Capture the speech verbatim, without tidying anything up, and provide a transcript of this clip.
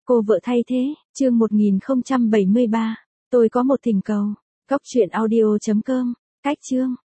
Cô vợ thay thế, chương một nghìn không trăm bảy mươi ba. Tôi có một thỉnh cầu. Góc truyện audio chấm com. Cách chương.